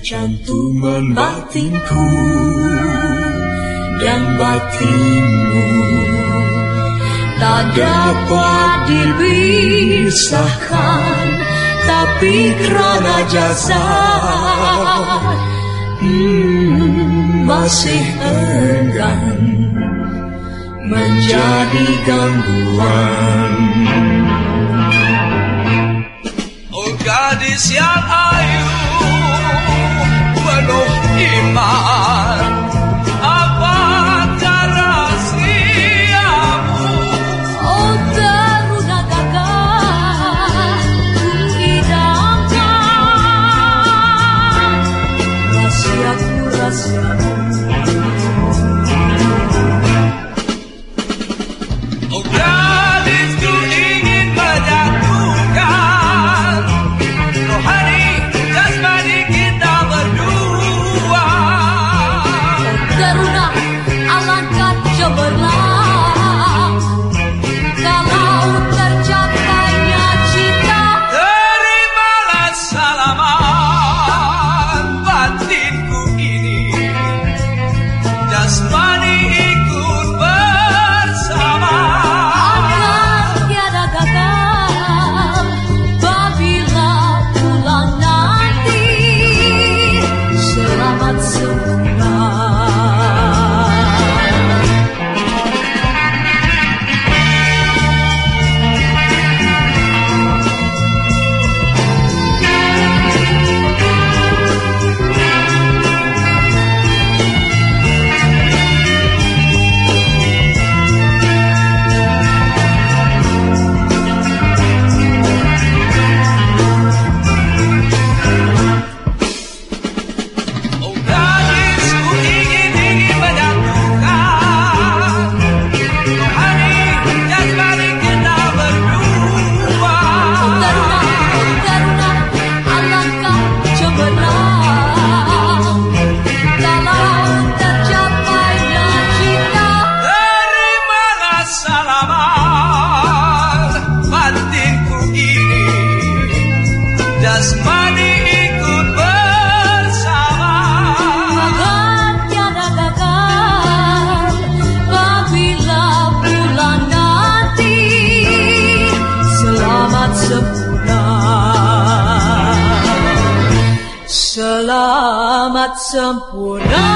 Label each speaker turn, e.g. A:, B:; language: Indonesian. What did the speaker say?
A: percantuman batinku dan batinmu tak dapat dipisahkan, tapi kerana jasad masih enggan menjadi gangguan.
B: Oh gadis yang ayu penuh iman, apakah rahasiamu?
A: Oh teruna gagah idamkan rahasiaku, rahasiamu.
B: Oh gadisku ingin menyatukan rohani jasmani kita berdua.
A: Karuna alangkah cemerlang kalau tercapainya cinta.
B: Terimalah salaman batinku ini, jasmani ikut bersama.
A: Akan tiada gagal apabila pulang nanti. Selamat sempurna.
B: Oh gadisku ingin menyatukan rohani jasmani kita berdua.
A: Karuna alangkah cemerlang kalau tercapainya cinta.
B: Terimalah salaman batinku ini, jasmani ikut bersama.
A: Akan tiada gagal apabila pulang nanti. Selamat sempurna. Selamat sempurna.